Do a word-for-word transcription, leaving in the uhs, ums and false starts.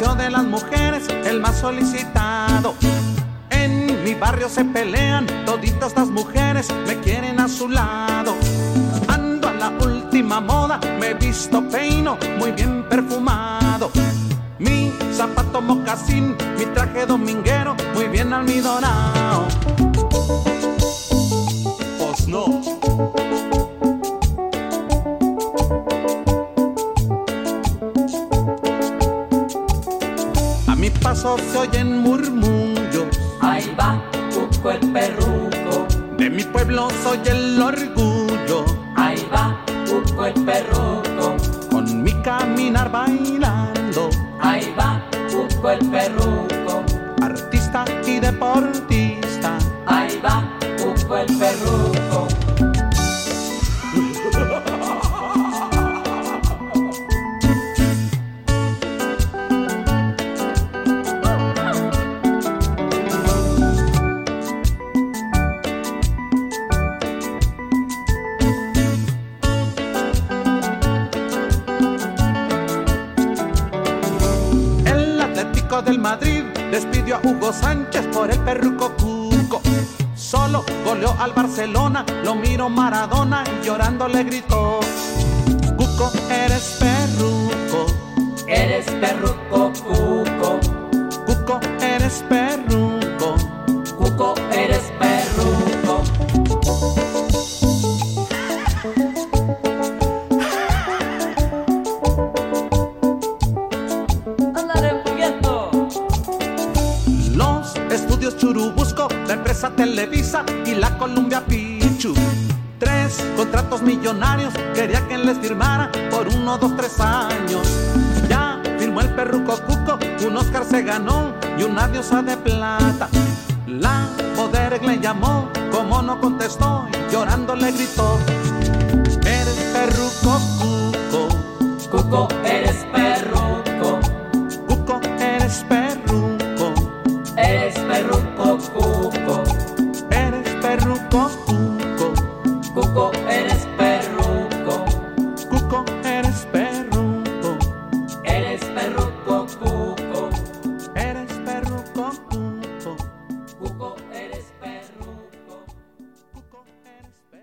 deseo de las mujeres, el más solicitado. En mi barrio se pelean, toditas estas mujeres me quieren a su lado. Ando a la última moda, me he visto peino, muy bien perfumado. Mi zapato mocasín, mi traje dominguero, muy bien almidonado. Pues no. A mi paso se oyen murmullos. Ahí va Cuco el perruco. De mi pueblo soy el orgullo. Ahí va Cuco el perruco. Con mi caminar bailando. Ahí va Cuco el perruco. Artista y deportista. Ahí va Cuco el perruco. Del Madrid despidió a Hugo Sánchez por el perruco Cuco. Solo goleó al Barcelona, lo miró Maradona y llorando le gritó: Cuco, eres perruco. Eres perruco, Cuco. Cuco, eres perruco. Cuco, eres perruco. Estudios Churubusco, la empresa Televisa y la Columbia Pichu. Tres contratos millonarios, quería que les firmara por uno, dos, tres años. Ya firmó el perruco Cuco, un Oscar se ganó y una diosa de plata. La Boderek le llamó, como no contestó, y llorando le gritó: eres perruco Cuco. Cuco, eres